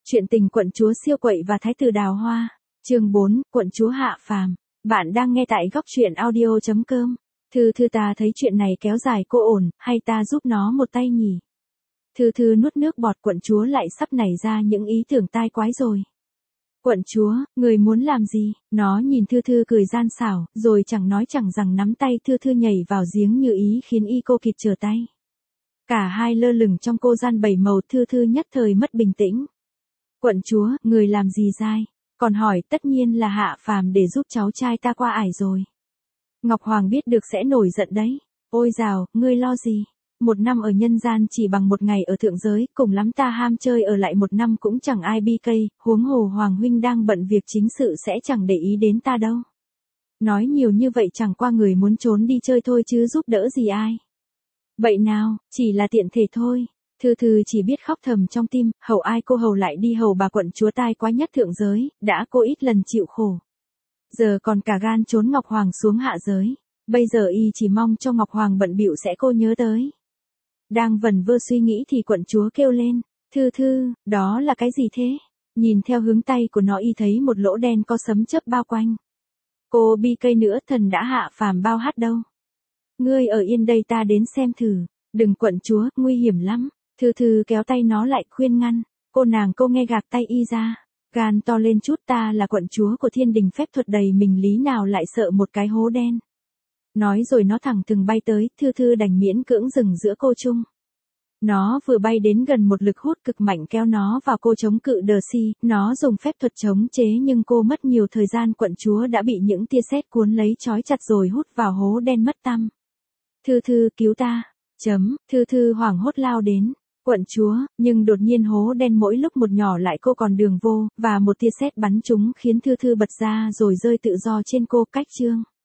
Chuyện tình quận chúa siêu quậy và thái tử đào hoa. Chương 4, quận chúa hạ phàm. Bạn đang nghe tại góc truyện audio.com. Thư ta thấy chuyện này kéo dài cô ổn, hay ta giúp nó một tay nhỉ? Thư nuốt nước bọt, quận chúa lại sắp nảy ra những ý tưởng tai quái rồi. Quận chúa, người muốn làm gì? Nó nhìn Thư cười gian xảo, rồi chẳng nói chẳng rằng nắm tay Thư nhảy vào giếng như ý khiến y cô kịp trở tay. Cả hai lơ lửng trong cô gian bảy màu, Thư nhất thời mất bình tĩnh. Quận chúa, người làm gì dai? Còn hỏi, tất nhiên là hạ phàm để giúp cháu trai ta qua ải rồi. Ngọc Hoàng biết được sẽ nổi giận đấy. Ôi dào, ngươi lo gì? Một năm ở nhân gian chỉ bằng một ngày ở thượng giới, cùng lắm ta ham chơi ở lại một năm cũng chẳng ai bi cây, huống hồ Hoàng huynh đang bận việc chính sự sẽ chẳng để ý đến ta đâu. Nói nhiều như vậy chẳng qua người muốn trốn đi chơi thôi chứ giúp đỡ gì ai. Vậy nào, chỉ là tiện thể thôi. Thư chỉ biết khóc thầm trong tim, hầu ai cô hầu lại đi hầu bà quận chúa tai quá nhất thượng giới, đã cô ít lần chịu khổ. Giờ còn cả gan trốn Ngọc Hoàng xuống hạ giới, bây giờ y chỉ mong cho Ngọc Hoàng bận bịu sẽ cô nhớ tới. Đang vẩn vơ suy nghĩ thì quận chúa kêu lên, Thư, đó là cái gì thế? Nhìn theo hướng tay của nó y thấy một lỗ đen có sấm chớp bao quanh. Cô bi cây nữa, thần đã hạ phàm bao hát đâu. Ngươi ở yên đây ta đến xem thử, đừng quận chúa, nguy hiểm lắm. Thư kéo tay nó lại khuyên ngăn, cô nghe gạt tay y ra, gan to lên chút, ta là quận chúa của thiên đình phép thuật đầy mình lý nào lại sợ một cái hố đen. Nói rồi nó thẳng thừng bay tới, Thư đành miễn cưỡng dừng giữa cô trung. Nó vừa bay đến gần một lực hút cực mạnh kéo nó vào cô chống cự đờ si, nó dùng phép thuật chống chế nhưng cô mất nhiều thời gian, quận chúa đã bị những tia sét cuốn lấy trói chặt rồi hút vào hố đen mất tăm. Thư cứu ta, Thư hoảng hốt lao đến. Quận chúa, nhưng đột nhiên hố đen mỗi lúc một nhỏ lại, cô còn đường vô, và một tia sét bắn trúng khiến Thư bật ra rồi rơi tự do trên cô, cách chương.